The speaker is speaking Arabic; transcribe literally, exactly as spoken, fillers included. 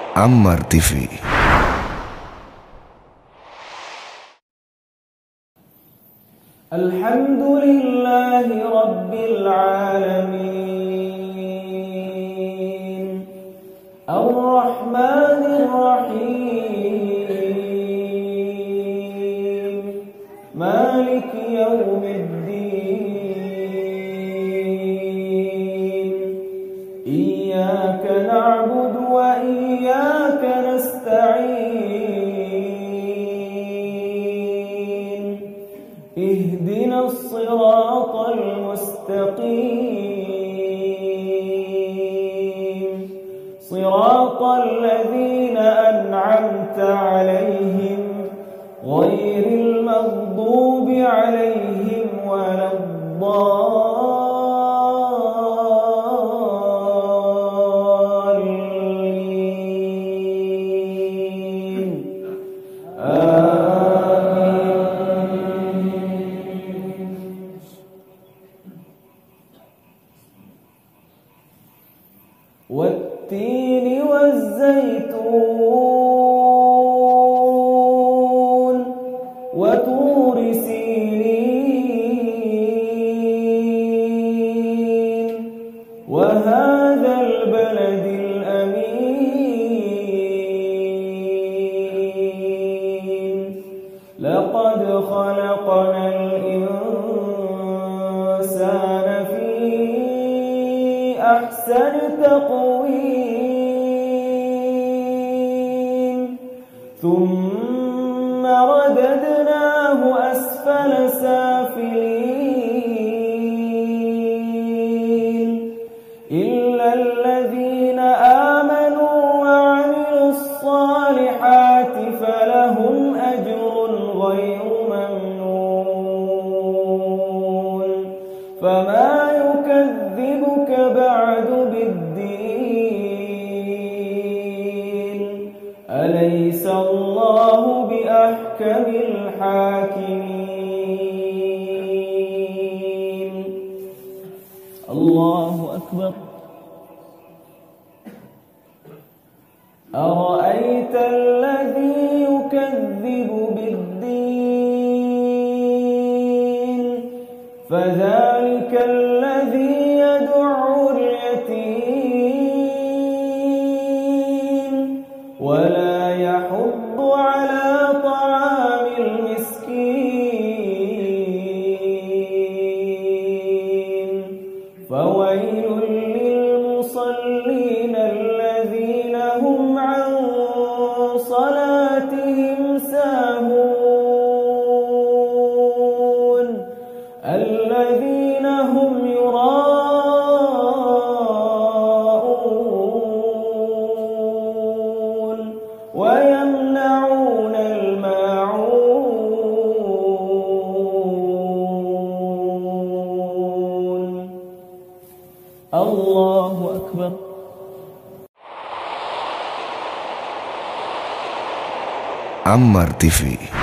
Ammar تي في. الحمد لله رب العالمين الرحمن الرحيم مالك يوم الدين إياك نعبد وإياك نستعين اهدنا الصراط المستقيم صراط الذين أنعمت عليهم غير المغضوب عليهم ولا الضالين والتين والزيتون وطور سينين وهذا البلد الأمين لقد خلقنا الإنسان في أحسن تقويم ثم رددناه أسفل سافلين إلا الذين آمنوا وعملوا الصالحات فلهم أجر غير ممنون فما يكذبك بعد بالدين أليس الله بأحكم الحاكمين الله أكبر أرأيت الذي يكذب بالدين فذلك الذي يدع اليتيم ولا يحض على طعام المسكين فويل للمصلين الذين هم عن صلاتهم ساهون الذين هم يراءون ويمنعون الماعون الله أكبر Ammar تي في.